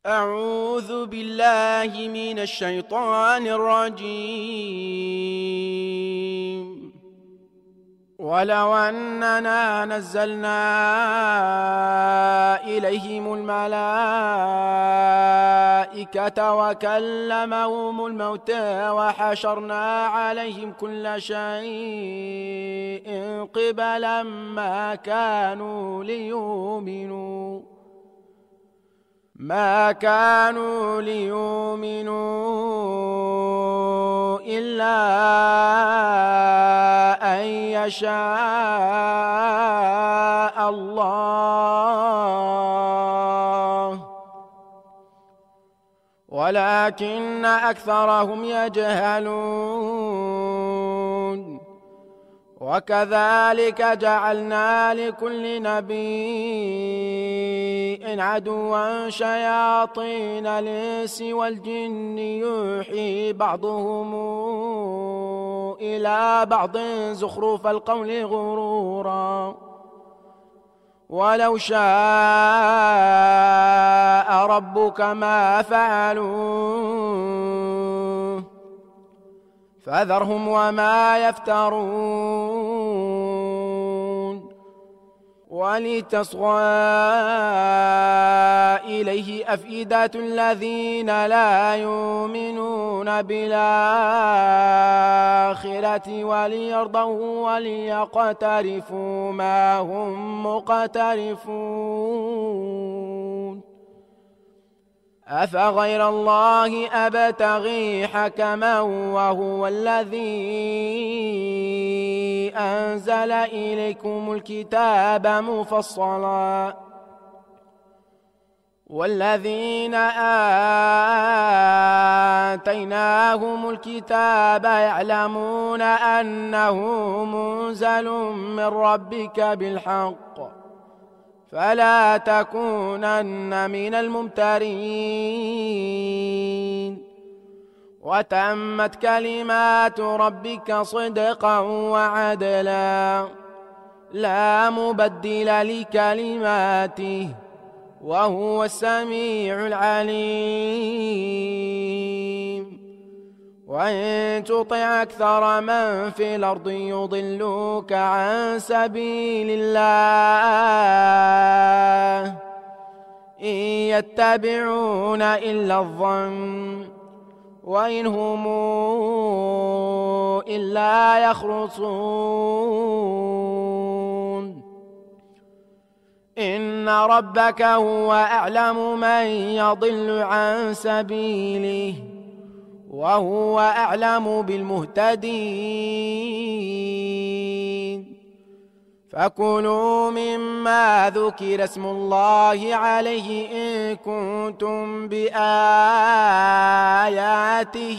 أعوذ بالله من الشيطان الرجيم. ولو أننا نزلنا إليهم الملائكة وكلمهم الموتى وحشرنا عليهم كل شيء قبلا ما كانوا ليؤمنوا إلا أن يشاء الله ولكن أكثرهم يجهلون. وكذلك جعلنا لكل نبي عدوا شياطين الإنس والجن يوحي بعضهم إلى بعض زخرف القول غرورا ولو شاء ربك ما فعلوه فذرهم وما يفترون. ولتصغى إليه أفئدة الذين لا يؤمنون بالآخرة وليرضوا وليقترفوا ما هم مقترفون. أفغير الله أبتغي حكما وهو الذي أنزل إليكم الكتاب مفصلا والذين آتيناهم الكتاب يعلمون أنه منزل من ربك بالحق فلا تكونن من الممترين. وتمت كلمات ربك صدقا وعدلا لا مبدل لكلماته وهو السميع العليم. وإن تطع أكثر من في الأرض يضلوك عن سبيل الله إن يتبعون إلا الظن وإن هم إلا يخرصون. إن ربك هو أعلم من يضل عن سبيله وهو أعلم بالمهتدين. فكلوا مما ذكر اسم الله عليه إن كنتم بآياته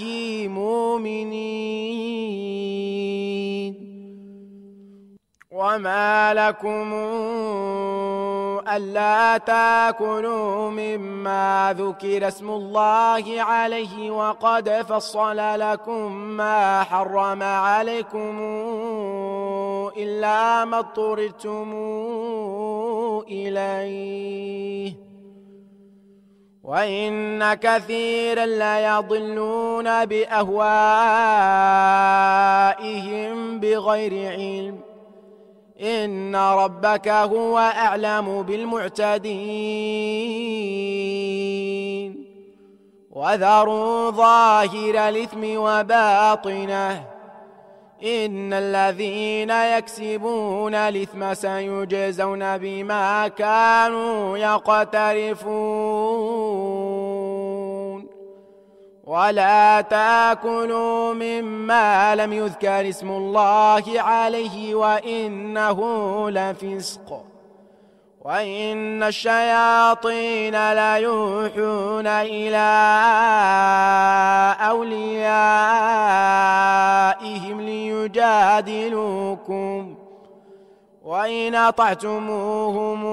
مؤمنين. وما لكم ألا تأكلوا مما ذكر اسم الله عليه وقد فصل لكم ما حرم عليكم إلا ما اضطررتم إليه وإن كثيرا ليضلون بأهوائهم بغير علم إن ربك هو أعلم بالمعتدين. وذروا ظاهر الإثم وباطنه إن الذين يكسبون الإثم سيجزون بما كانوا يقترفون. ولا تأكلوا مما لم يذكر اسم الله عليه وإنه لفسق وإن الشياطين ليوحون إلى أوليائهم ليجادلوكم وإن أطعتموهم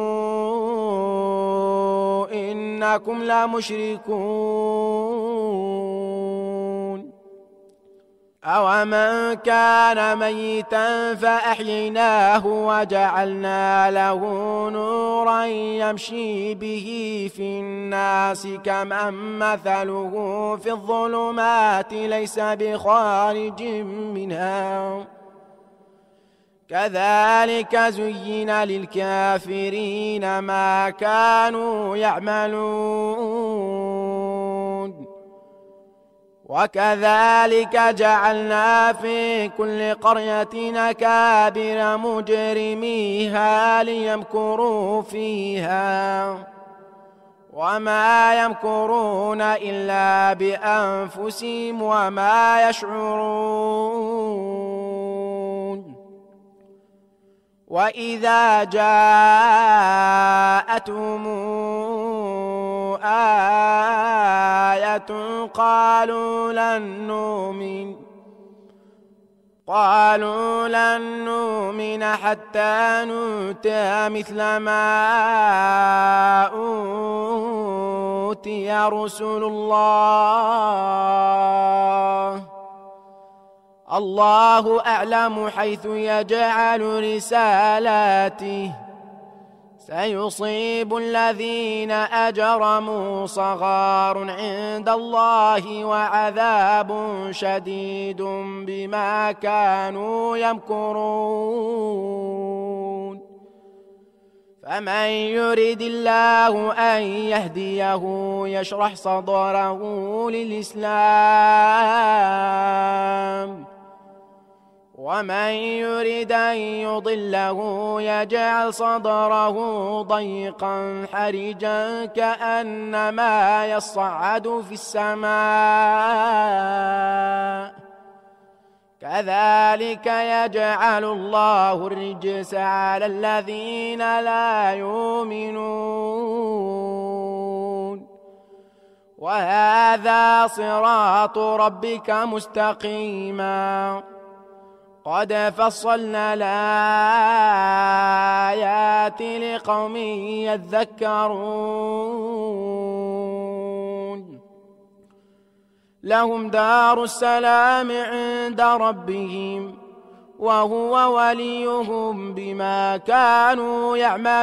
إنكم لمشركون. أومن كان ميتا فأحييناه وجعلنا له نورا يمشي به في الناس كمن مثله في الظلمات ليس بخارج منها كذلك زين للكافرين ما كانوا يعملون وكذلك جعلنا في كل قرية أكابر مجرميها ليمكروا فيها وما يمكرون إلا بأنفسهم وما يشعرون وإذا جاءتهم آية قالوا لن نؤمن حتى نؤتى مثل ما أوتي رسل الله أعلم حيث يجعل رسالاته سيصيب الذين أجرموا صغار عند الله وعذاب شديد بما كانوا يمكرون فمن يرد الله أن يهديه يشرح صدره للإسلام ومن يرد أن يضله يجعل صدره ضيقا حرجا كأنما يصعد في السماء كذلك يجعل الله الرجس على الذين لا يؤمنون وهذا صراط ربك مستقيما قد فصلنا الآيات لقوم يذكرون لهم دار السلام عند ربهم وهو وليهم بما كانوا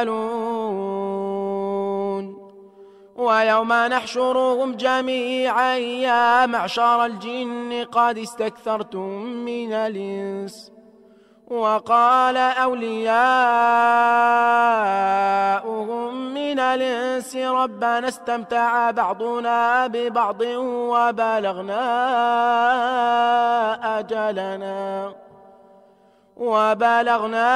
يعملون ويوم نحشرهم جميعا يا معشر الجن قد استكثرتم من الإنس وقال أولياؤهم من الإنس ربنا استمتع بعضنا ببعض وبلغنا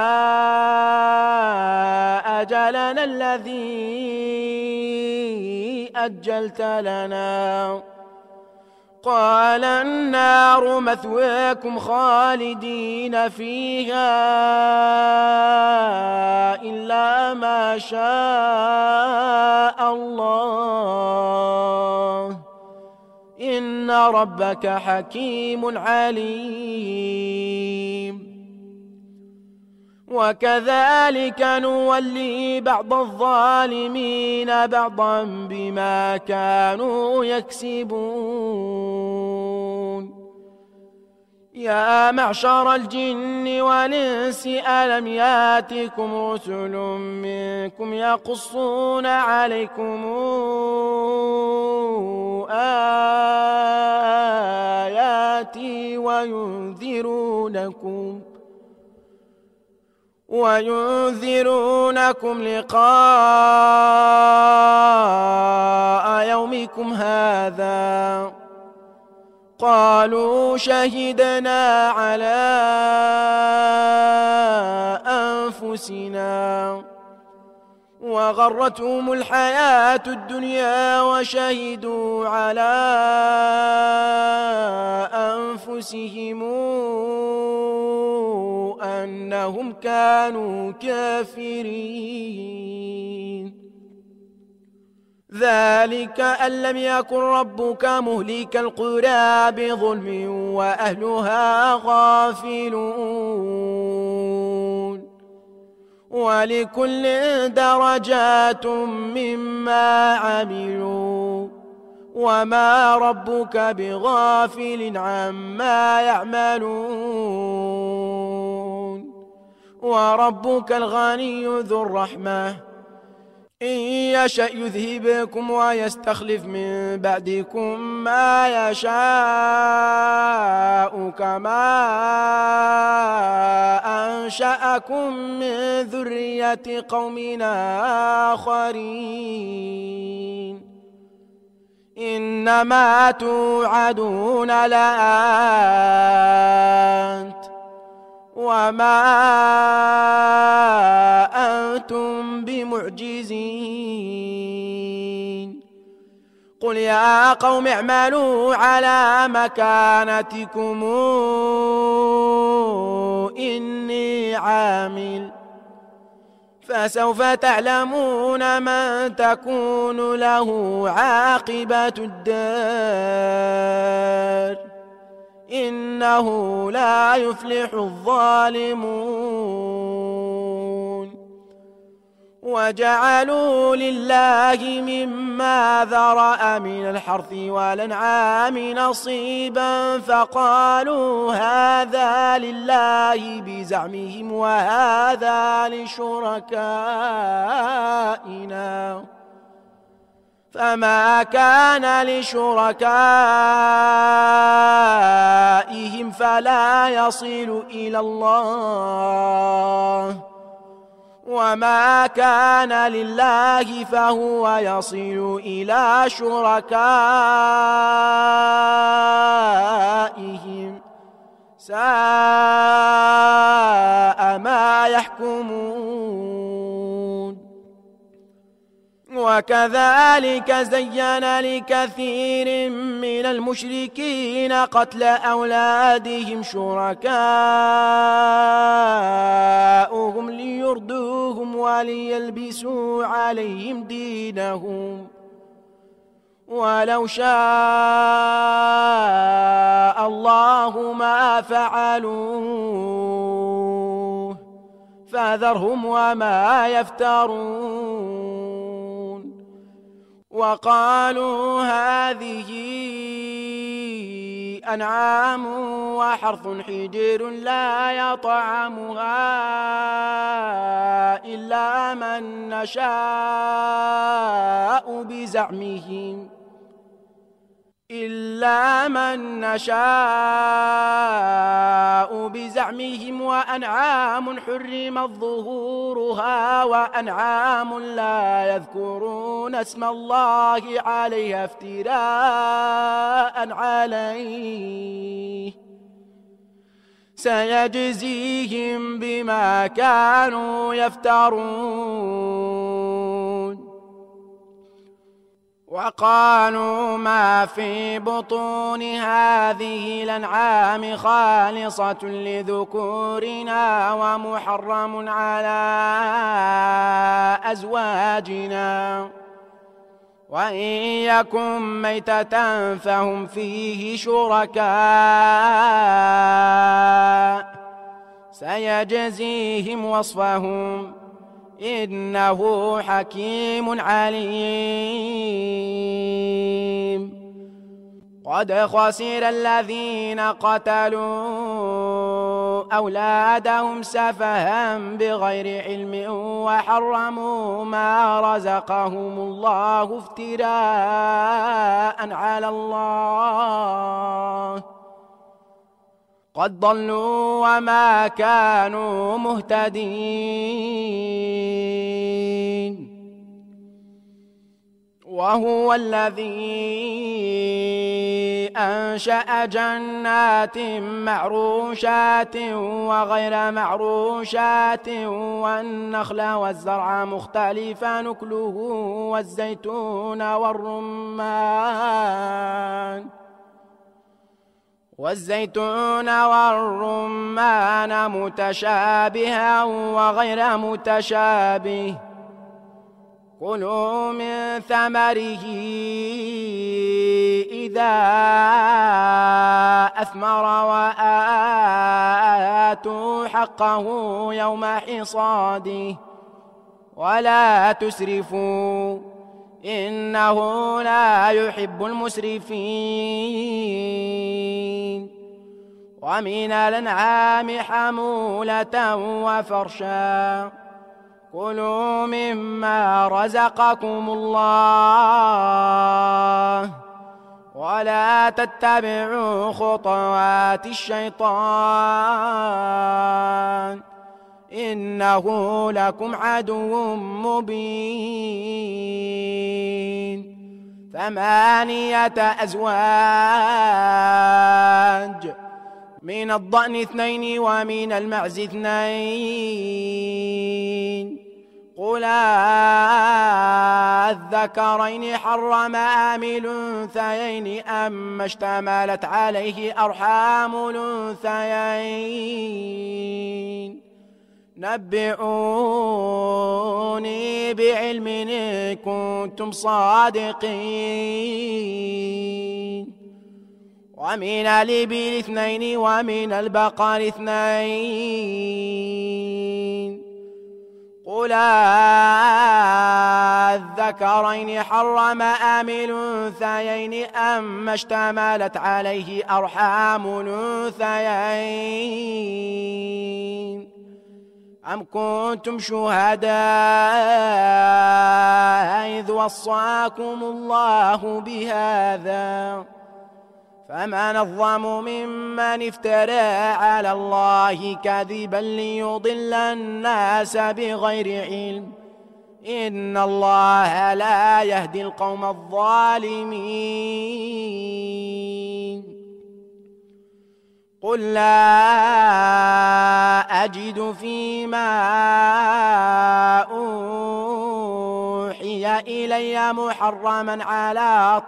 أجلنا الذي أجلت لنا قال النار مثواكم خالدين فيها إلا ما شاء الله إن ربك حكيم عليم وكذلك نولي بعض الظالمين بعضا بما كانوا يكسبون يا معشر الجن والإنس ألم ياتكم رسل منكم يقصون عليكم آياتي وينذرونكم لقاء يومكم هذا قالوا شهدنا على أنفسنا وغرتهم الحياة الدنيا وشهدوا على أنفسهم أنهم كانوا كافرين ذلك أن لم يكن ربك مهلك القرى بظلم وأهلها غافلون ولكل درجات مما عملوا وما ربك بغافل عما يعملون وربك الغني ذو الرحمة إن يشأ يذهبكم ويستخلف من بعدكم ما يشاء كما أنشأكم من ذرية قوم آخرين إنما توعدون لآت وما أنتم بمعجزين قل يا قوم اعملوا على مكانتكم إني عامل فسوف تعلمون من تكون له عاقبة الدار إنه لا يفلح الظالمون وجعلوا لله مما ذرأ من الحرث والأنعام نصيبا فقالوا هذا لله بزعمهم وهذا لشركائنا فما كان لشركائهم فلا يصل إلى الله وما كان لله فهو يصل إلى شركائهم ساء ما يحكمون وكذلك زين لكثير من المشركين قتل أولادهم شركاؤهم ليردوهم وليلبسوا عليهم دينهم ولو شاء الله ما فعلوه فذرهم وما يفترون وقالوا هذه أنعام وحرث حجر لا يطعمها إلا من نشاء بزعمهم وأنعام حرمت ظهورها وأنعام لا يذكرون اسم الله عليها افتراء عليه سيجزيهم بما كانوا يفترون وقالوا ما في بطون هذه الأنعام خالصة لذكورنا ومحرم على أزواجنا وإن يكن ميتة فهم فيه شركاء سيجزيهم وصفهم إنه حكيم عليم قد خسر الذين قتلوا أولادهم سفها بغير علم وحرموا ما رزقهم الله افتراء على الله قد ضلوا وما كانوا مهتدين وهو الذي أنشأ جنات معروشات وغير معروشات والنخل والزرع مختلفا نكله والزيتون والرمان متشابها وغير متشابه كلوا من ثمره إذا أثمر وآتوا حقه يوم حصاده ولا تسرفوا إنه لا يحب المسرفين. ومن الأنعام حمولة وفرشا كلوا مما رزقكم الله ولا تتبعوا خطوات الشيطان إنه لكم عدو مبين. 8 أزواج من الضأن 2 ومن المعز 2 قل الذكرين حرم أم الأنثيين أما اشتملت عليه أرحام الأنثيين نبئوني بعلم إن كنتم صادقين. ومن الإبل 2 ومن البقر 2 قل الذكرين حرم أم الأنثيين أما اشتملت عليه أرحام الأنثيين أم كنتم شهداء إذ وصاكم الله بهذا فمن أظلم ممن افترى على الله كذبا ليضل الناس بغير علم إن الله لا يهدي القوم الظالمين. قل لا أجد فيما أوحي إلي محرما على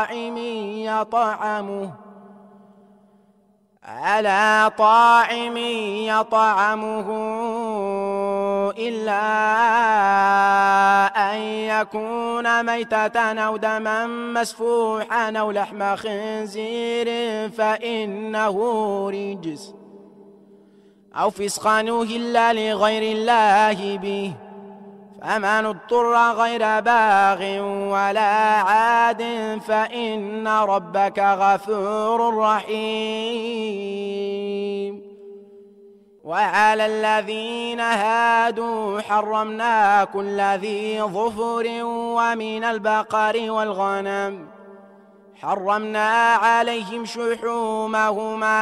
طاعم يطعمه إلا أن يكون ميتة أو دما مسفوحا أو لحم خنزير فإنه رجس أو فسقا أهل لغير الله به فمن اضطر غير باغ ولا عاد فإن ربك غفور رحيم. وعلى الذين هادوا حرمنا كل ذي ظفر ومن البقر والغنم حرمنا عليهم شحومهما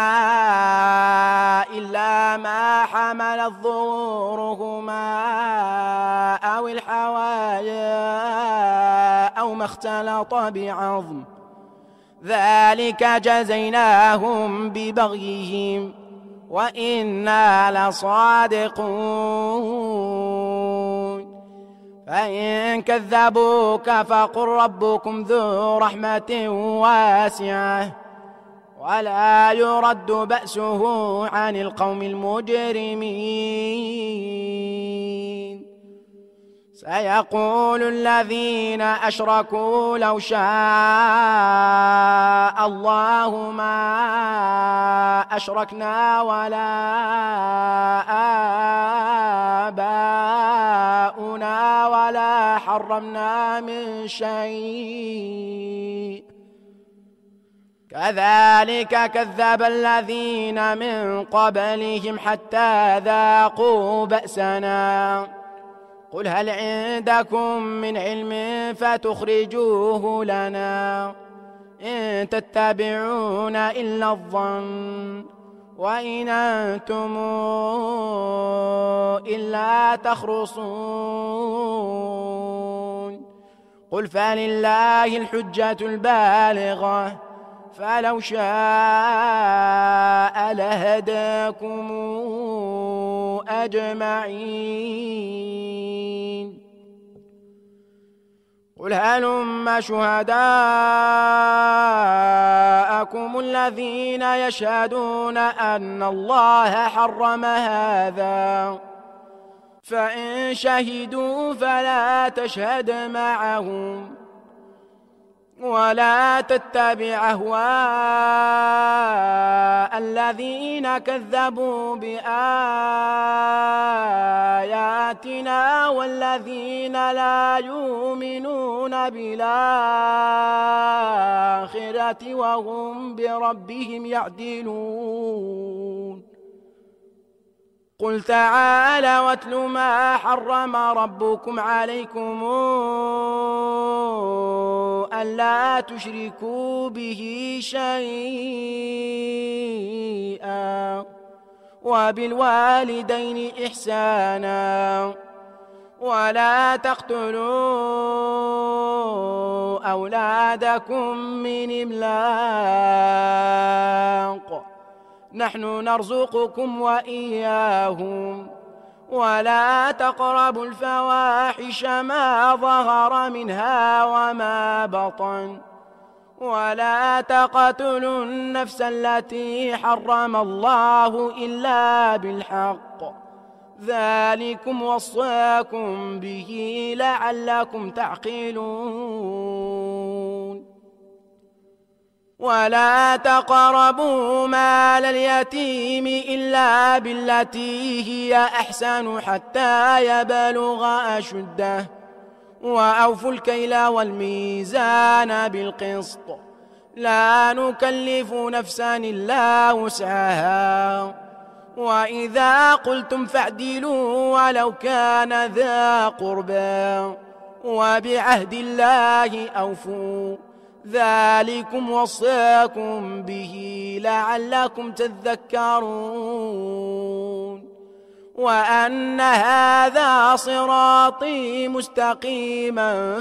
إلا ما حملت ظهورهما أو الحوايا أو ما اختلط بعظم ذلك جزيناهم ببغيهم وإنا لصادقون. فإن كذبوك فقل ربكم ذو رحمة واسعة ولا يرد بأسه عن القوم المجرمين. سيقول الذين أشركوا لو شاء الله ما أشركنا ولا آباؤنا ولا حرمنا من شيء كذلك كذب الذين من قبلهم حتى ذاقوا بأسنا. قل هل عندكم من علم فتخرجوه لنا إن تتبعون إلا الظن وإن أنتم إلا تخرصون. قل فلله الحجة البالغة فلو شاء لهداكم أجمعين. قل هلم شهداءكم الذين يشهدون أن الله حرم هذا فإن شهدوا فلا تشهد معهم ولا تتبع أهواء الذين كذبوا بآياتنا والذين لا يؤمنون بالآخرة وهم بربهم يعدلون قل تعالى واتل ما حرم ربكم عليكم ألا تشركوا به شيئا وبالوالدين إحسانا ولا تقتلوا أولادكم من إملاق نحن نرزقكم وإياهم ولا تقربوا الفواحش ما ظهر منها وما بطن ولا تقتلوا النفس التي حرم الله إلا بالحق ذلكم وصاكم به لعلكم تعقلون ولا تقربوا مال اليتيم إلا بالتي هي أحسن حتى يبلغ أشده وأوفوا الكيل والميزان بالقسط لا نكلف نفسا إلا وسعها وإذا قلتم فاعدلوا ولو كان ذا قربى وبعهد الله أوفوا ذلكم وصاكم به لعلكم تذكرون وأن هذا صراطي مستقيما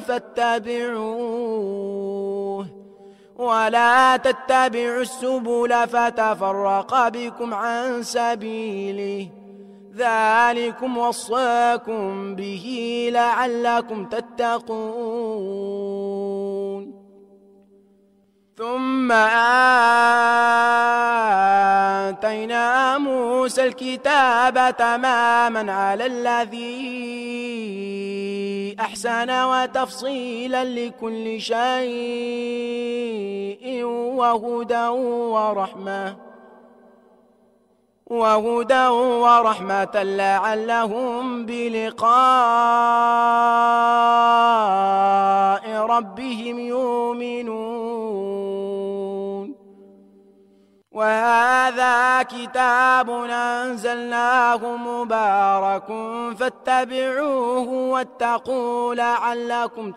فاتبعوه ولا تتبعوا السبل فتفرق بكم عن سبيله ذلكم وصاكم به لعلكم تتقون ثم آتينا موسى الكتاب تماما على الذي أحسن وتفصيلا لكل شيء وهدى ورحمة لعلهم بلقاء ربهم يؤمنون وهذا كتاب أنزلناه مبارك فاتبعوه واتقوا لعلكم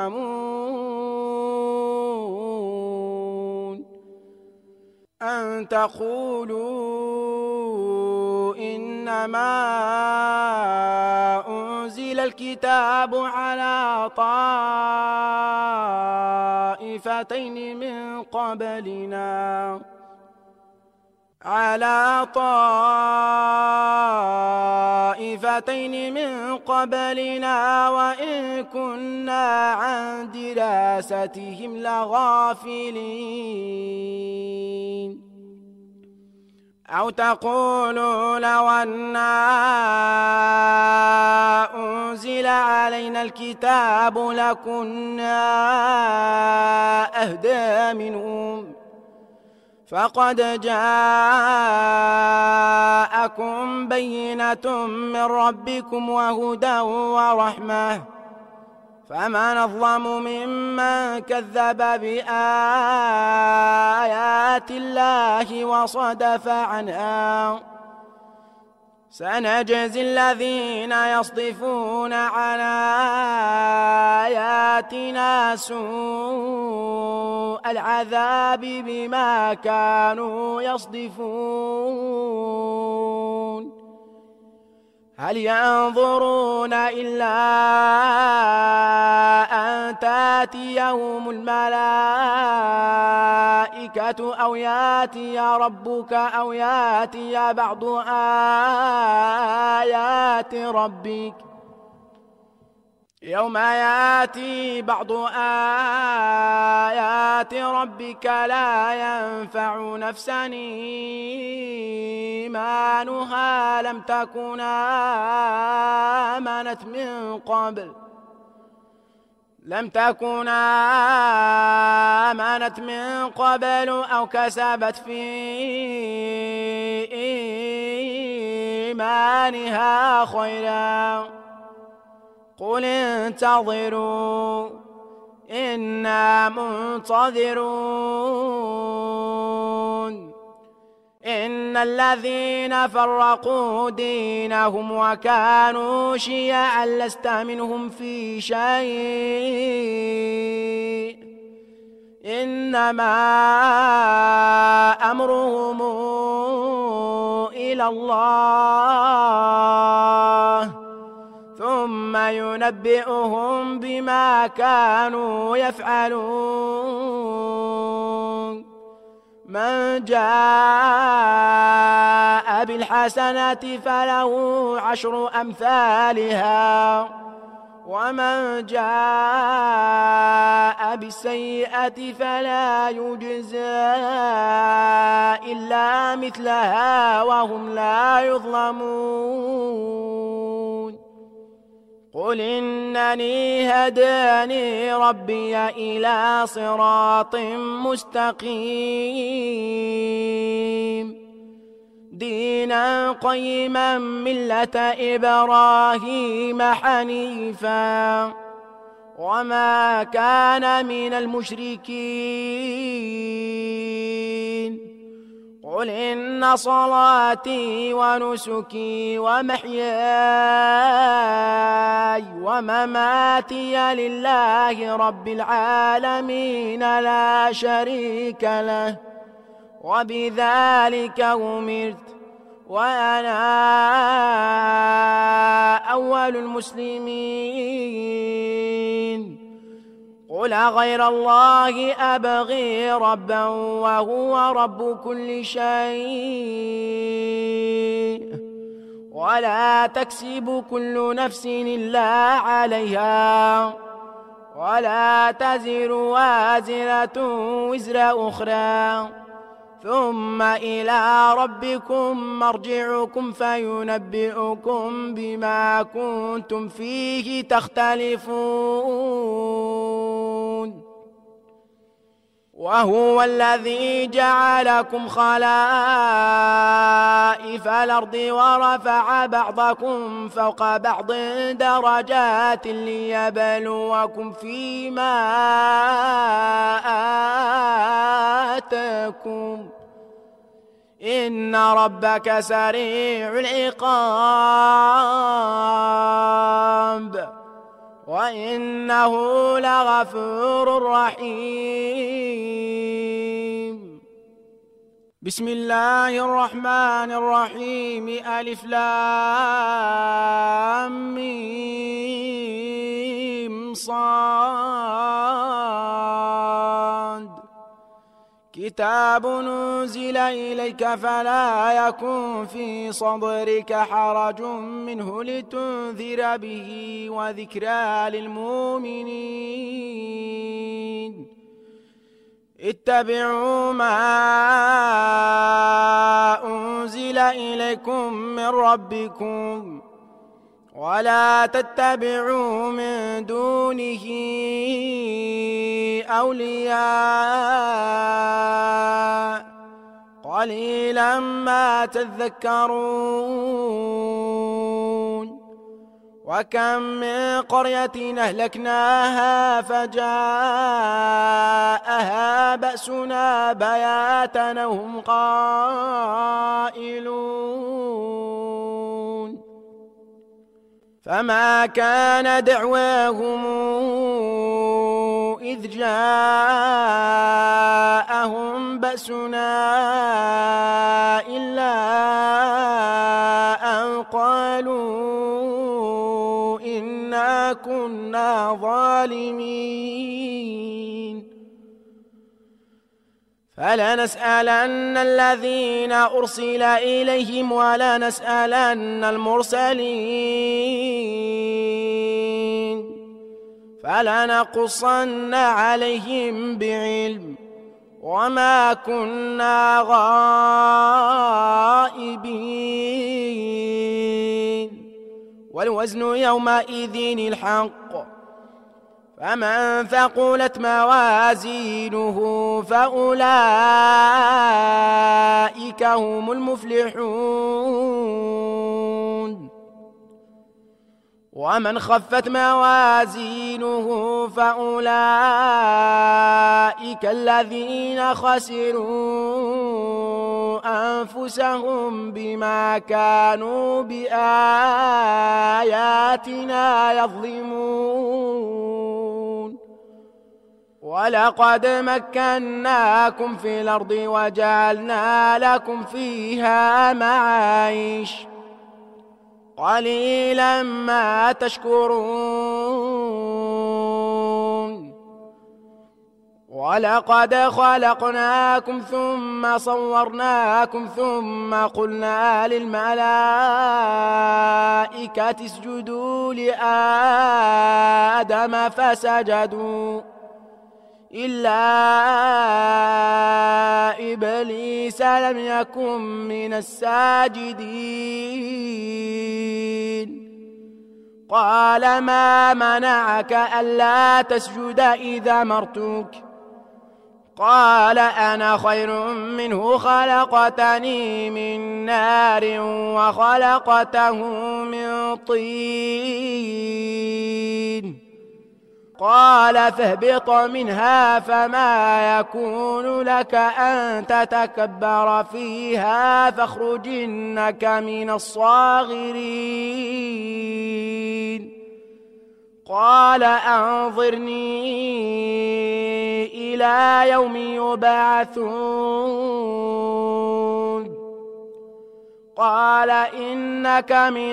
ترحمون أن تقولوا إنما أنزل الكتاب على طائفتين من قبلنا وإن كنا عن دراستهم لغافلين أو تقولوا لو أنا أنزل علينا الكتاب لكنا أهدى منهم فقد جاءكم بينة من ربكم وهدى ورحمة فمن أظلم ممن كذب بآيات الله وصدف عنها سنجزي الذين يصدفون عن آياتنا سوء العذاب بما كانوا يصدفون هل ينظرون إلا أن تأتيهم الملائكة أو يأتي ربك أو يأتي بعض آيات ربك يوم يأتي بعض آيات ربك لا ينفع نفسا إيمانها لم تكن آمنت من قبل أو كسبت في إيمانها خيرا قل انتظروا إنا منتظرون إن الذين فرقوا دينهم وكانوا شيعا لست منهم في شيء إنما أمرهم إلى الله ثم ينبئهم بما كانوا يفعلون من جاء بالحسنة فله 10 أمثالها ومن جاء بالسيئة فلا يجزى إلا مثلها وهم لا يظلمون قل إنني هداني ربي إلى صراط مستقيم دينا قيما ملة إبراهيم حنيفا وما كان من المشركين قل إن صلاتي ونسكي ومحياي ومماتي لله رب العالمين لا شريك له وبذلك أمرت وأنا أول المسلمين قل غير الله أبغي ربا وهو رب كل شيء ولا تكسب كل نفس إلا عليها ولا تزر وازرة وزر أخرى ثم إلى ربكم مرجعكم فينبئكم بما كنتم فيه تختلفون وهو الذي جعلكم خلائف الأرض ورفع بعضكم فوق بعض درجات ليبلوكم فيما آتاكم إن ربك سريع العقاب وإنه لغفور رحيم بسم الله الرحمن الرحيم ألف لام ميم صاد كتاب نزل إليك فلا يكن في صدرك حرج منه لتنذر به وذكرى للمؤمنين اتبعوا ما أنزل إليكم من ربكم ولا تتبعوا من دونه أولياء قليلا ما تذكرون وكم من قرية أهلكناها فجاءها بأسنا بياتا وهم قائلون فما كان دعواهم إذ جاءهم بأسنا إلا أن قالوا إنا كنا ظالمين فلنسألن الذين أرسل إليهم ولنسألن المرسلين فلنقصن عليهم بعلم وما كنا غائبين والوزن يومئذ الحق فمن ثقلت موازينه فأولئك هم المفلحون ومن خفت موازينه فأولئك الذين خسروا أنفسهم بما كانوا بآياتنا يظلمون ولقد مكناكم في الأرض وجعلنا لكم فيها معايش قليلا ما تشكرون ولقد خلقناكم ثم صورناكم ثم قلنا للملائكة اسجدوا لآدم فسجدوا إلا إبليس لم يكن من الساجدين قال ما منعك ألا تسجد إذا أمرتك قال أنا خير منه خلقتني من نار وخلقته من طين قال فاهبط منها فما يكون لك أن تتكبر فيها فاخرج إنك من الصاغرين قال أنظرني إلى يوم يبعثون قال إنك من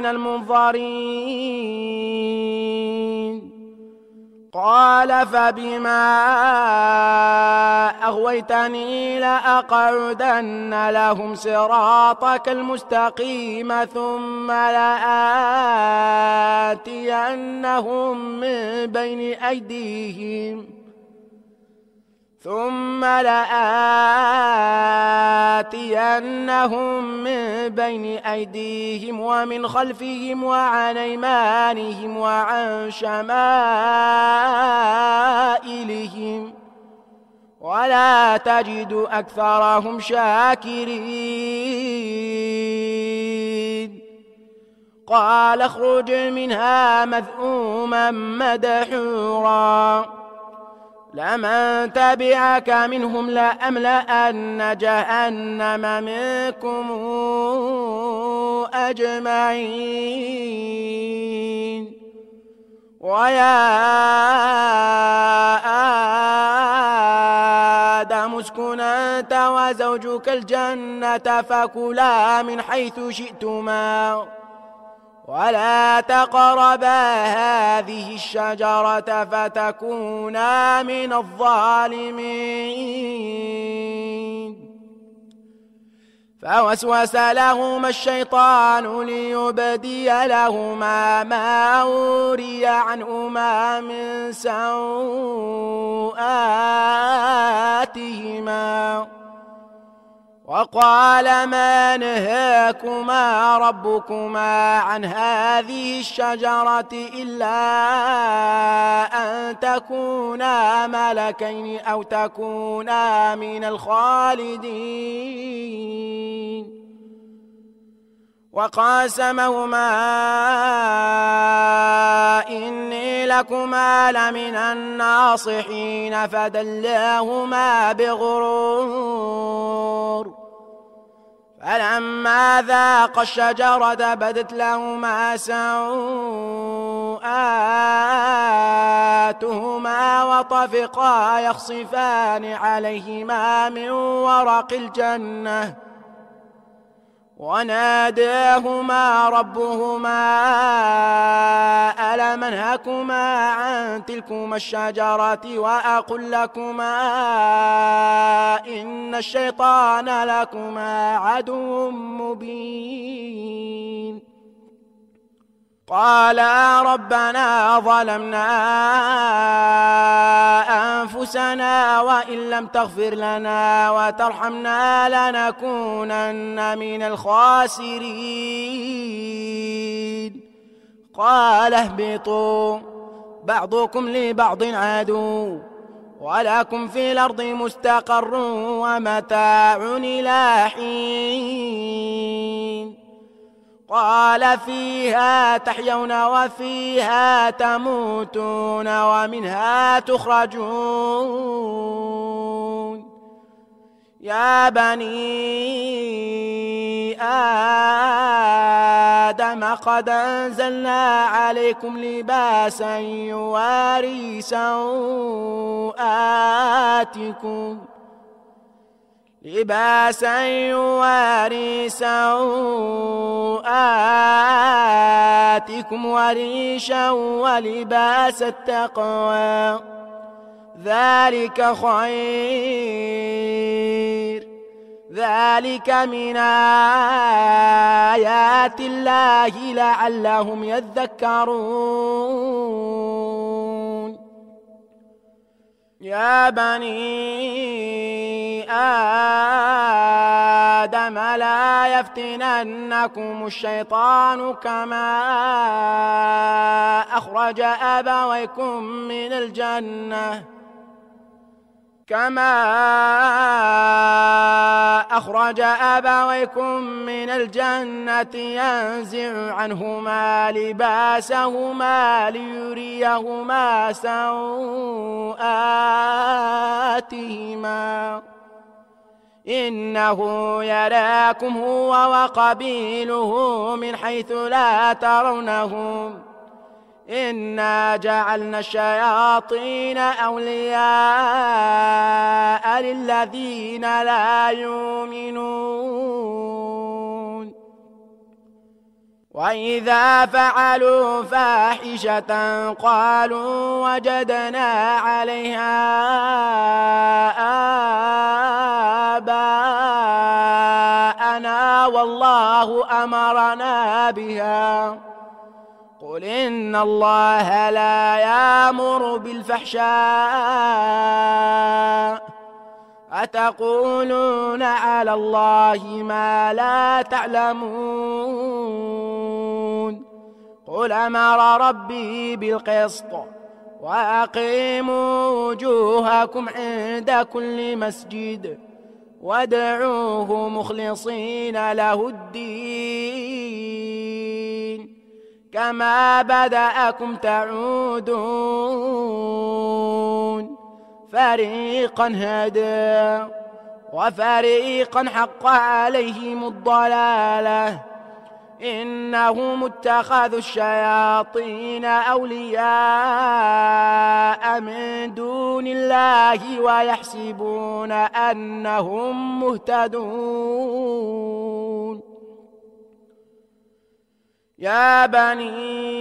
المنظرين قال فبما أغويتني لأقعدن لهم صراطك المستقيم ثم لآتينهم من بين أيديهم ومن خلفهم وعن أيمانهم وعن شمائلهم ولا تجد أكثرهم شاكرين قال اخرج منها مذءوما مدحورا لمن تبعك منهم لأملأن جهنم منكم أجمعين ويا آدم اسكن أنت وزوجك الجنة فكلا من حيث شئتما ولا تقربا هذه الشجرة فتكونا من الظالمين فوسوس لهما الشيطان ليبدي لهما ما أوري عنهما من سوآتهما وقال ما نهاكما ربكما عن هذه الشجرة إلا أن تكونا ملكين أو تكونا من الخالدين وقاسمهما إني لكما لمن الناصحين فدلاهما بغرور فلما ذاقا الشجرة بدت لهما سوآتهما وطفقا يخصفان عليهما من ورق الجنة وناداهما ربهما ألم أنهكما عن تلكما الشجرة وأقل لكما إن الشيطان لكما عدو مبين قالا ربنا ظلمنا أنفسنا وإن لم تغفر لنا وترحمنا لنكونن من الخاسرين قال اهبطوا بعضكم لبعض عدو ولكم في الأرض مستقر ومتاع إلى حين قال فيها تحيون وفيها تموتون ومنها تخرجون يا بني آدم قد أنزلنا عليكم لباسا يواري سوآتكم وريشا ولباس التقوى ذلك خير ذلك من آيات الله لعلهم يذكرون يا بني آدم لا يفتننكم الشيطان كما أخرج أبويكم من الجنة ينزع عنهما لباسهما ليريهما سوآتهما إنه يراكم هو وقبيله من حيث لا ترونهم إنا جعلنا الشياطين أولياء للذين لا يؤمنون وإذا فعلوا فاحشة قالوا وجدنا عليها آباءنا والله أمرنا بها قل إن الله لا يأمر بالفحشاء أتقولون على الله ما لا تعلمون قل أمر ربي بالقسط وأقيموا وجوهكم عند كل مسجد وادعوه مخلصين له الدين كما بدأكم تعودون فريقا هدى وفريقا حق عليهم الضلالة إنهم اتخذوا الشياطين أولياء من دون الله ويحسبون أنهم مهتدون يا بني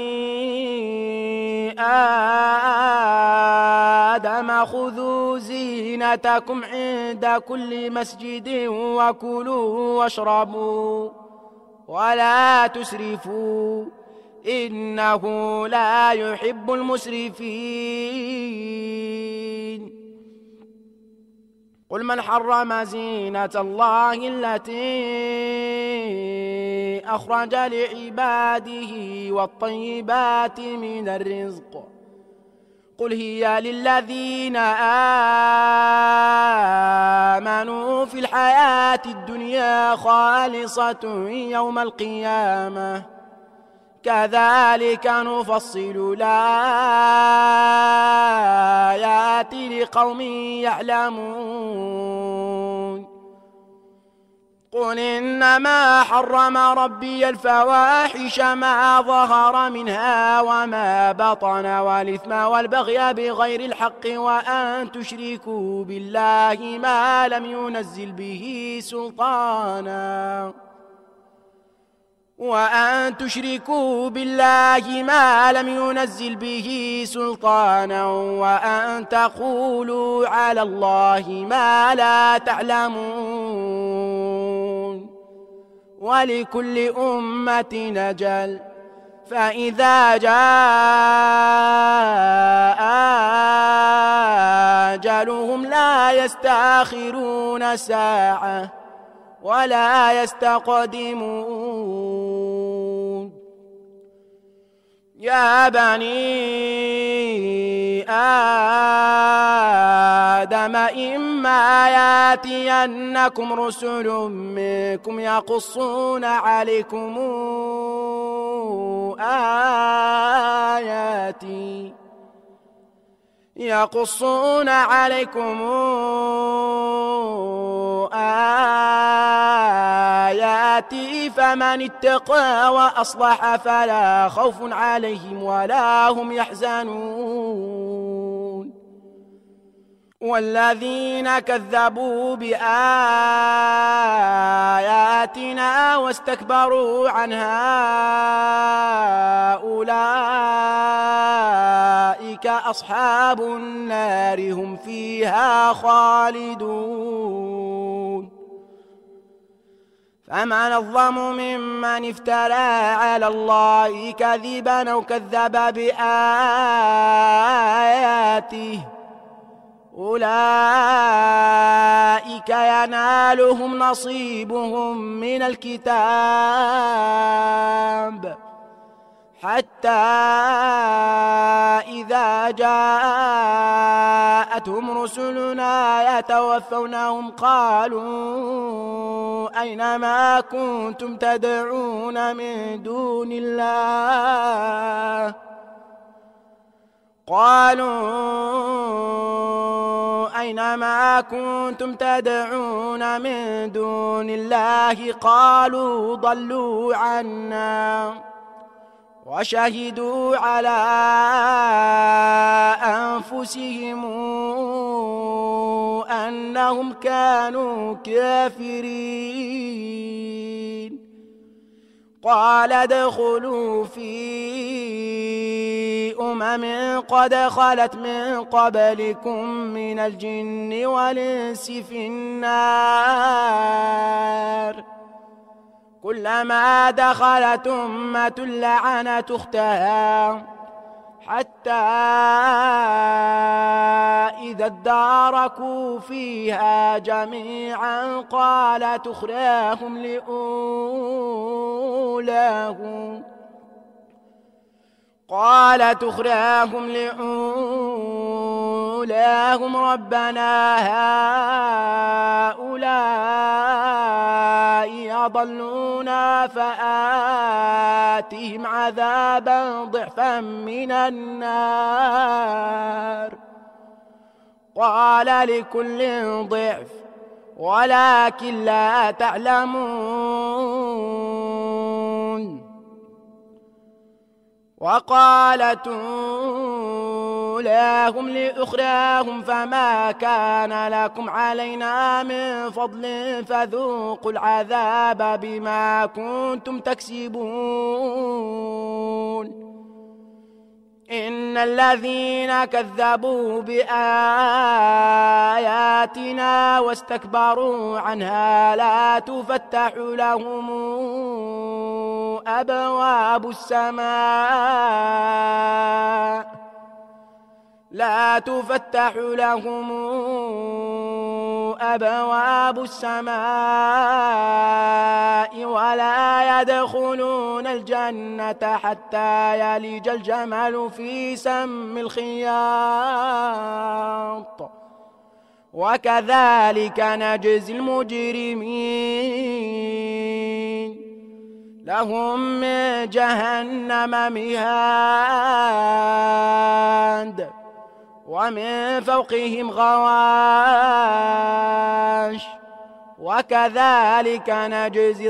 آدم خذوا زينتكم عند كل مسجد وكلوا واشربوا ولا تسرفوا إنه لا يحب المسرفين قل من حرم زينة الله التي أخرج لعباده والطيبات من الرزق قل هي للذين آمنوا في الحياة الدنيا خالصة يوم القيامة كذلك نفصل الآيات لقوم يعلمون قل إنما حرم ربي الفواحش ما ظهر منها وما بطن والإثم والبغي بغير الحق وأن تشركوا بالله ما لم ينزل به سلطانا وأن تقولوا على الله ما لا تعلمون ولكل أمة أجل فإذا جاء أجلهم لا يستأخرون ساعة ولا يستقدمون يا بني آدم إما ياتينكم رسل منكم يقصون عليكم آياتي فمن اتقى وأصلح فلا خوف عليهم ولا هم يحزنون والذين كذبوا بآياتنا واستكبروا عنها أولئك أصحاب النار هم فيها خالدون فمن الظلم ممن افترى على الله كذبا أو كذب بآياته أولئك ينالهم نصيبهم من الكتاب حتى إذا جاءتهم رسلنا يتوفونهم قالوا أين ما كنتم تدعون من دون الله قالوا ضلوا عنا وشهدوا على أنفسهم أنهم كانوا كافرين قال ادخلوا في قد خلت من قبلكم من الجن والإنس في النار كلما دخلت أمة لعنت أختها حتى إذا اداركوا فيها جميعا قالت أخراهم لأولاهم ربنا هؤلاء أضلونا فآتهم عذابا ضعفا من النار قال لكل ضعف ولكن لا تعلمون وقالت أولاهم لأخراهم فما كان لكم علينا من فضل فذوقوا العذاب بما كنتم تكسبون إن الذين كذبوا بآياتنا واستكبروا عنها لا تفتح لهم أبواب السماء ولا يدخلون الجنة حتى يلج الجمل في سم الخياط وكذلك نجزي المجرمين لهم من جهنم مهاد ومن فوقهم غواش وكذلك نجزي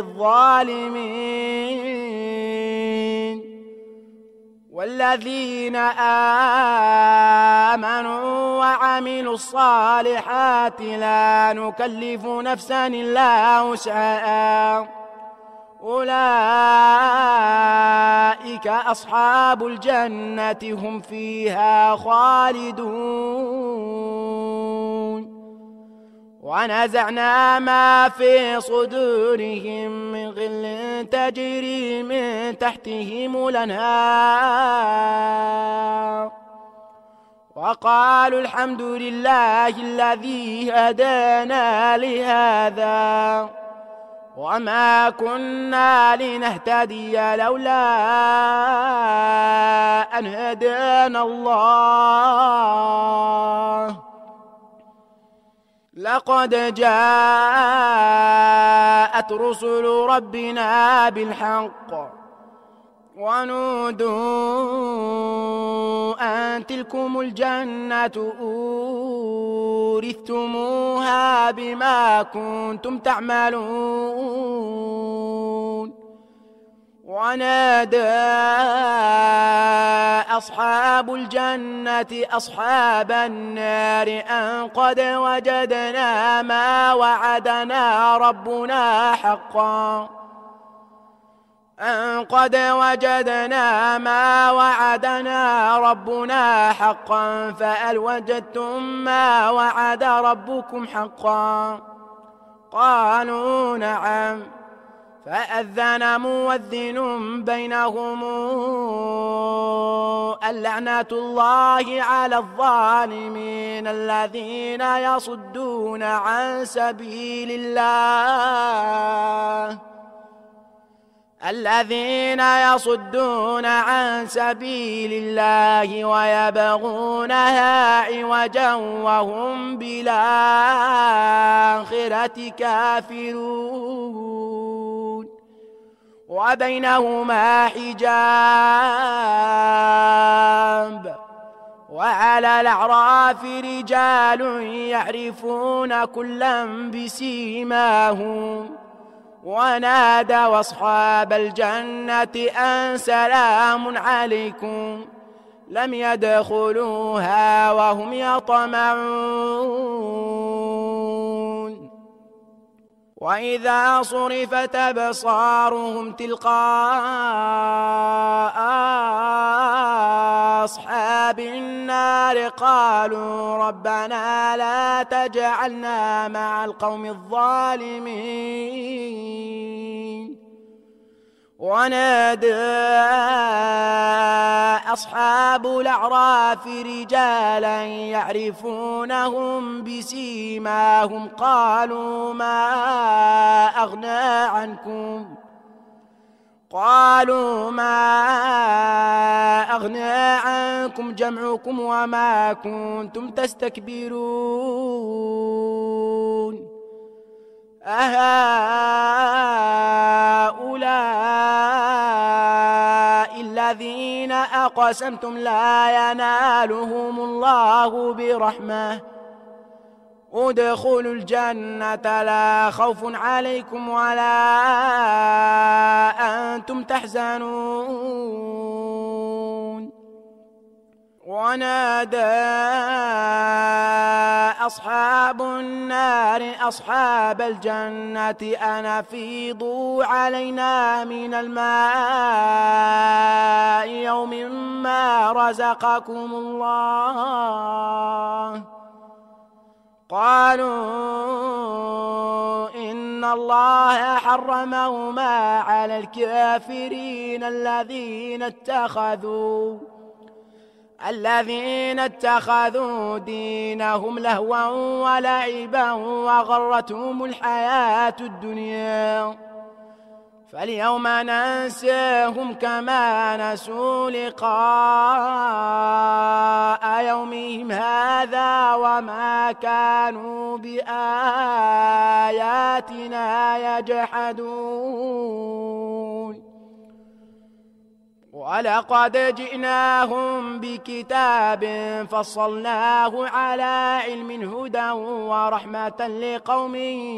الظالمين والذين آمنوا وعملوا الصالحات لا نكلف نفسا إلا وسعها أولئك أصحاب الجنة هم فيها خالدون ونزعنا ما في صدورهم من غل تجري من تحتهم الأنهار وقالوا الحمد لله الذي هدانا لهذا وما كنا لنهتدي لولا أن هدانا الله لقد جاءت رسل ربنا بالحق ونودوا أن تلكم الجنة أورثتموها بما كنتم تعملون ونادى أصحاب الجنة أصحاب النار أن قد وجدنا ما وعدنا ربنا حقا أن قد وجدنا ما وعدنا ربنا حقا فهل وجدتم ما وعد ربكم حقا قالوا نعم فأذن مؤذن بينهم اللعنة الله على الظالمين الذين يصدون عن سبيل الله ويبغونها عوجا وهم بالآخرة كافرون وبينهما حجاب وعلى الأعراف رجال يعرفون كلا بسيماهم ونادوا أصحاب الجنة أن سلام عليكم لم يدخلوها وهم يطمعون وإذا صرفت أبصارهم تلقاء أصحاب النار قالوا ربنا لا تجعلنا مع القوم الظالمين ونادى أصحاب الأعراف رجالا يعرفونهم بسيماهم قالوا ما أغنى عنكم جمعكم وما كنتم تستكبرون أهؤلاء الذين أقسمتم لا ينالهم الله برحمة ادخلوا الجنة لا خوف عليكم ولا أنتم تحزنون ونادى أصحاب النار أصحاب الجنة أن أفيضوا علينا من الماء يوم ما رزقكم الله قالوا إن الله حرمهما على الكافرين الذين اتخذوا دينهم لهوا ولعبا وغرتهم الحياة الدنيا فاليوم ننساهم كما نسوا لقاء يومهم هذا وما كانوا بآياتنا يجحدون ولقد جئناهم بكتاب فصلناه على علم هدى ورحمة لقوم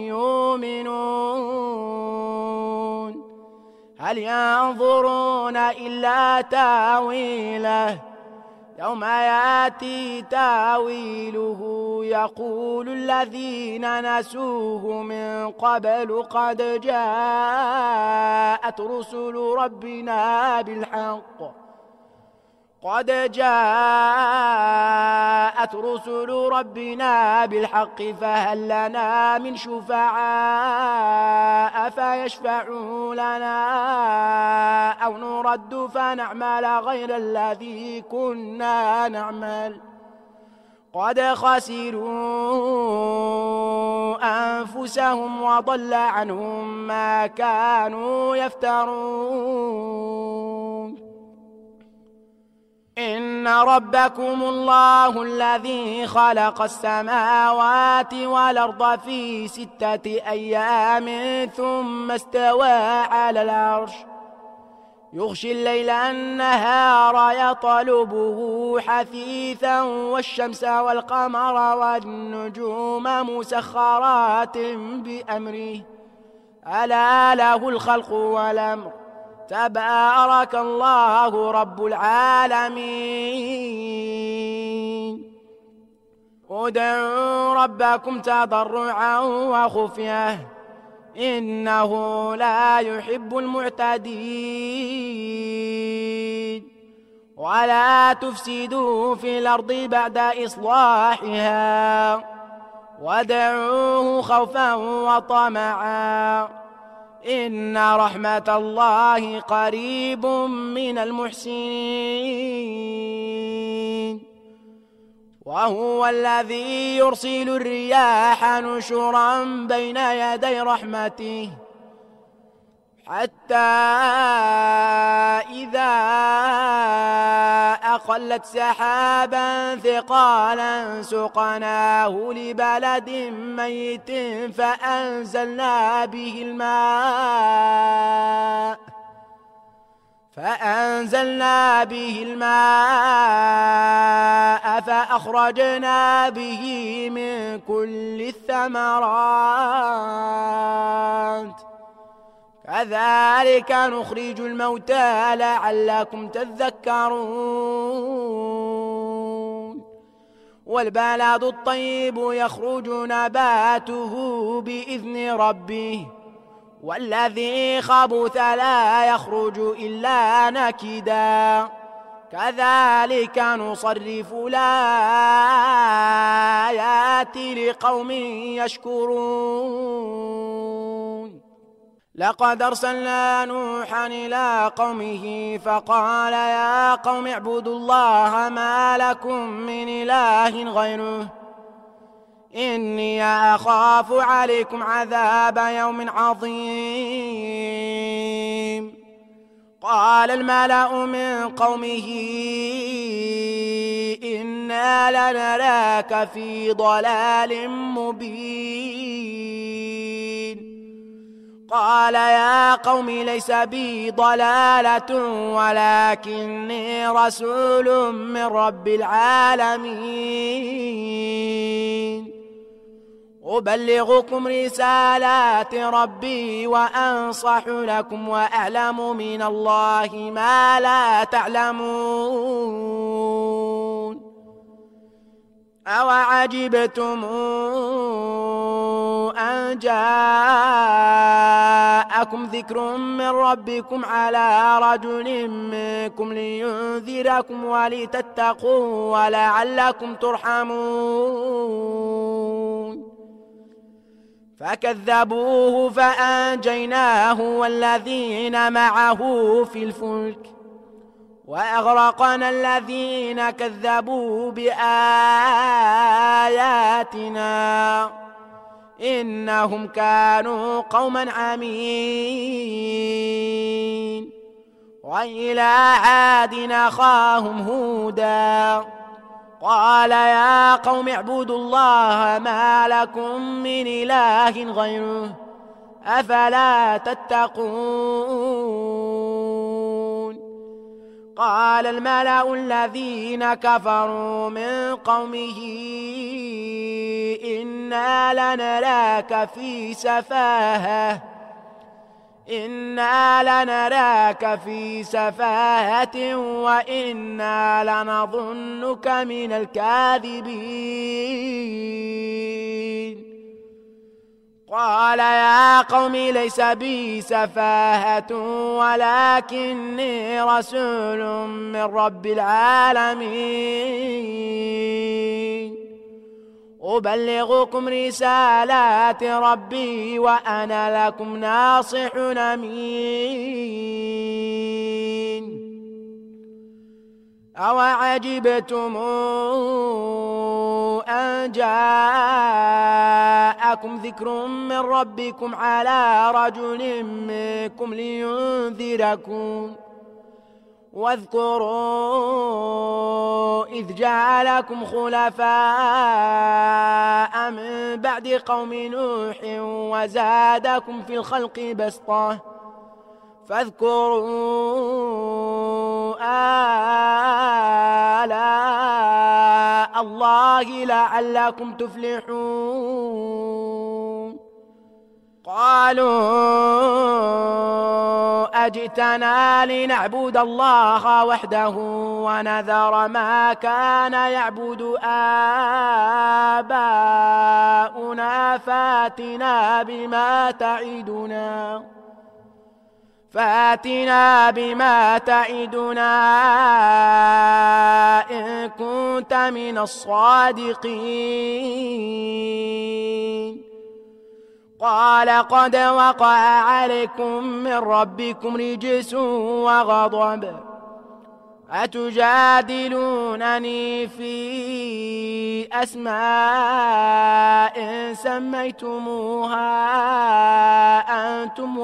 يؤمنون هل ينظرون إلا تاويله يوم يأتي تاويله يقول الذين نسوه من قبل قد جاءت رسل ربنا بالحق فهل لنا من شفعاء فيشفعوا لنا أو نرد فنعمل غير الذي كنا نعمل قد خسروا أنفسهم وضل عنهم ما كانوا يفترون. إن ربكم الله الذي خلق السماوات والأرض في 6 أيام ثم استوى على العرش يغشي الليل النهار يطلبه حثيثا والشمس والقمر والنجوم مسخرات بأمره ألا له الخلق والأمر تبارك الله رب العالمين. ادعوا ربكم تضرعا وخفية إنه لا يحب المعتدين. ولا تفسدوا في الأرض بعد إصلاحها وادعوه خوفا وطمعا إن رحمة الله قريب من المحسنين. وهو الذي يرسل الرياح نشرا بين يدي رحمته حتى إذا أقلت سحابا ثقالا سقناه لبلد ميت فأنزلنا به الماء فأخرجنا به من كل الثمرات كذلك نخرج الموتى لعلكم تذكرون. والبلد الطيب يخرج نباته بإذن ربه والذي خبث لا يخرج إلا نكدا كذلك نصرف الآيات لقوم يشكرون. لقد أرسلنا نوحا إلى قومه فقال يا قوم اعبدوا الله ما لكم من إله غيره إني أخاف عليكم عذاب يوم عظيم. قال الملأ من قومه إنا لنراك في ضلال مبين. قال يا قوم ليس بي ضلالة ولكني رسول من رب العالمين أبلغكم رسالات ربي وأنصح لكم وأعلم من الله ما لا تعلمون. أوعجبتم أن جاءكم ذكر من ربكم على رجل منكم لينذركم ولتتقوا ولعلكم ترحمون. فكذبوه فأنجيناه والذين معه في الفلك وأغرقنا الذين كذبوا بآياتنا إنهم كانوا قوما عمين. وإلى عاد أخاهم هودا قال يا قوم اعبدوا الله ما لكم من إله غيره أفلا تتقون. قال الملأ الذين كفروا من قومه إنا لنراك في سفاهة وإنا لنظنك من الكاذبين. قال يا قوم ليس بي سفاهة ولكني رسول من رب العالمين أبلغكم رسالات ربي وأنا لكم ناصح أمين. أوعجبتم أن جاءكم ذكر من ربكم على رجل منكم لينذركم واذكروا إذ جعلكم خلفاء من بعد قوم نوح وزادكم في الخلق بسطة فاذكروا آلاء الله لعلكم تفلحون قالوا أجئتنا لنعبد الله وحده ونذر ما كان يعبد آباؤنا فاتنا بما تعدنا إن كنت من الصادقين قال قد وقع عليكم من ربكم رجس وغضب أتجادلونني في أسماء سميتموها أنتم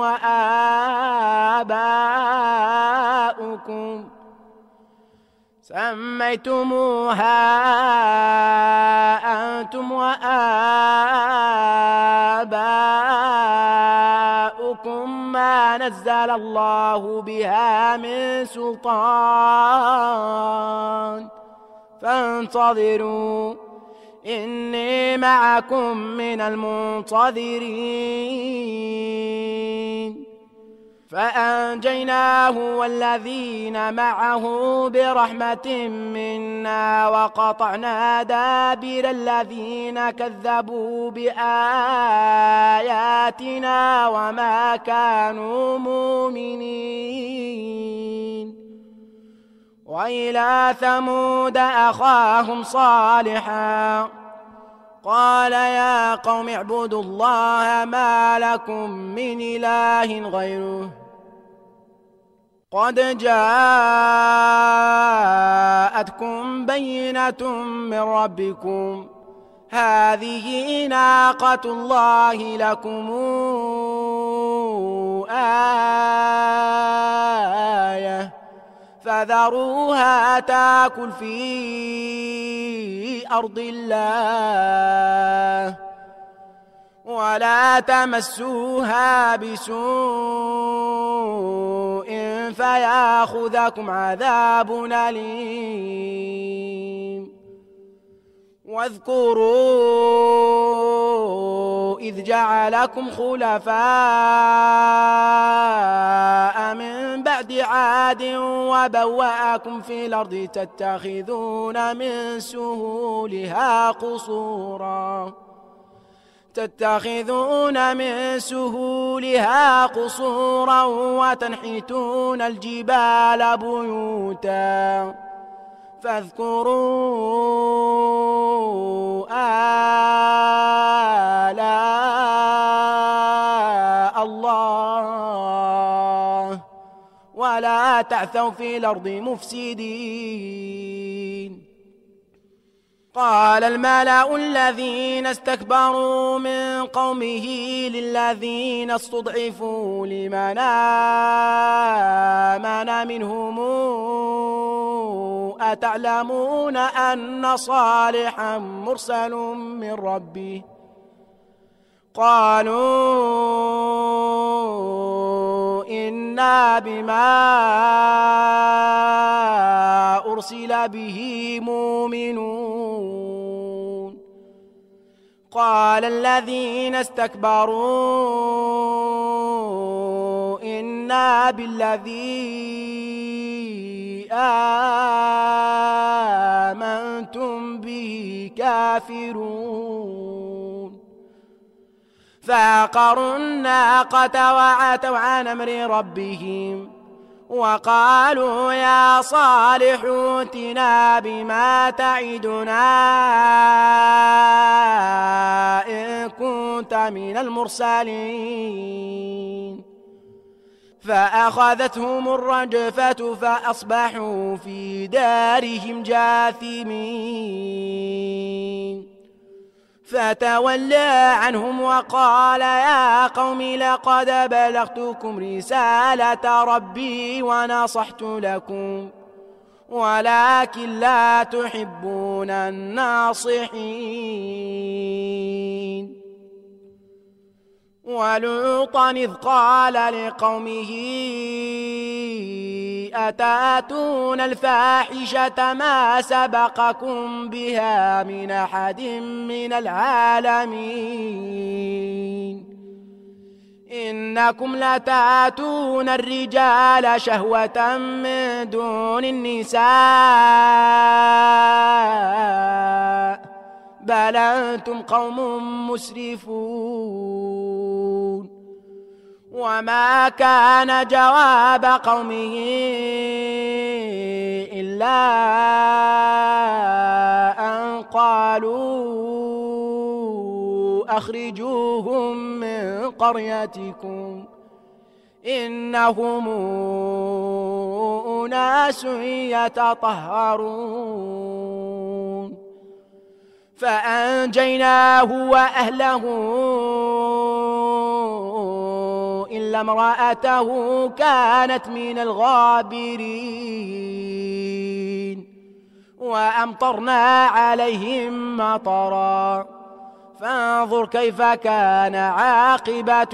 وآباؤكم ما نزل الله بها من سلطان فانتظروا إني معكم من المنتظرين فأنجيناه والذين معه برحمة منا وقطعنا دابر الذين كذبوا بآياتنا وما كانوا مؤمنين وإلى ثمود أخاهم صالحا قال يا قوم اعبدوا الله ما لكم من إله غيره قد جاءتكم بينة من ربكم هذه ناقة الله لكم آية فذروها تاكل في أرض الله ولا تمسوها بسوء فياخذكم عذاب أليم واذكروا إذ جعلكم خلفاء من بعد عاد وبوأكم في الأرض تتخذون من سهولها قصورا وتنحتون الجبال بيوتا فاذكروا آلاء الله ولا تعثوا في الأرض مفسدين قال الملأ الذين استكبروا من قومه للذين استضعفوا لمن آمن منهم أتعلمون أن صالحا مرسل من ربه قالوا إنا بما أرسل به مؤمنون قال الذين استكبروا إنا بالذي آمنتم به كافرون فعقروا الناقة وعتوا عن أمر ربهم وقالوا يا صالح ائتنا بما تعدنا إن كنت من المرسلين فأخذتهم الرجفة فأصبحوا في دارهم جاثمين فتولى عنهم وقال يا قوم لقد بلغتكم رسالة ربي ونصحت لكم ولكن لا تحبون الناصحين. ولوطا إذ قال لقومه أتاتون الفاحشة ما سبقكم بها من أحد من العالمين إنكم لتاتون الرجال شهوة من دون النساء بل أنتم قوم مسرفون. وما كان جواب قومه إلا أن قالوا أخرجوهم من قريتكم إنهم أناس يتطهرون. فأنجيناه وأهله إلا امرأته كانت من الغابرين وأمطرنا عليهم مطرا فانظر كيف كان عاقبة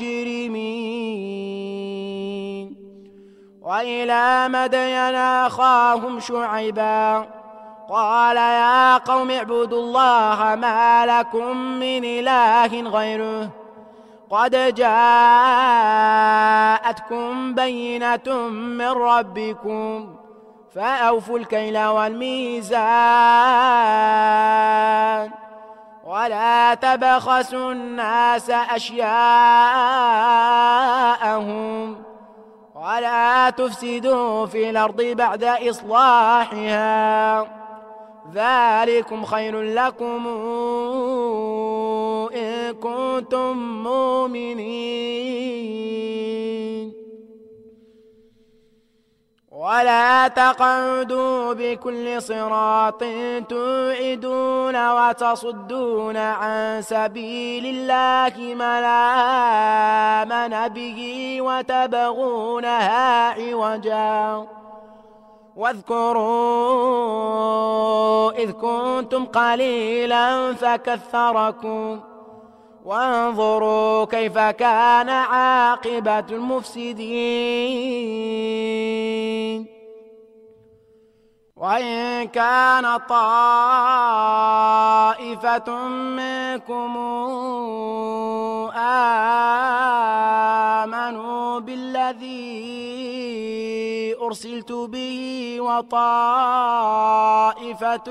المجرمين. وإلى مدين أخاهم شعيبا قال يا قوم اعبدوا الله ما لكم من إله غيره قد جاءتكم بينة من ربكم فأوفوا الكيل والميزان ولا تبخسوا الناس أشياءهم ولا تفسدوا في الأرض بعد إصلاحها ذلكم خير لكم إن كنتم مؤمنين. ولا تقعدوا بكل صراط توعدون وتصدون عن سبيل الله من آمن به وتبغونها عوجا واذكروا إذ كنتم قليلا فكثركم وانظروا كيف كان عاقبة المفسدين. وإن كان طائفة منكم آمنوا بالذي أرسلت به وطائفة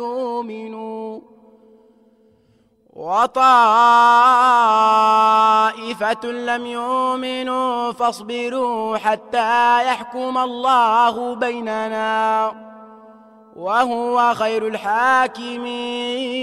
لم يؤمنوا فاصبروا حتى يحكم الله بيننا وهو خير الحاكمين.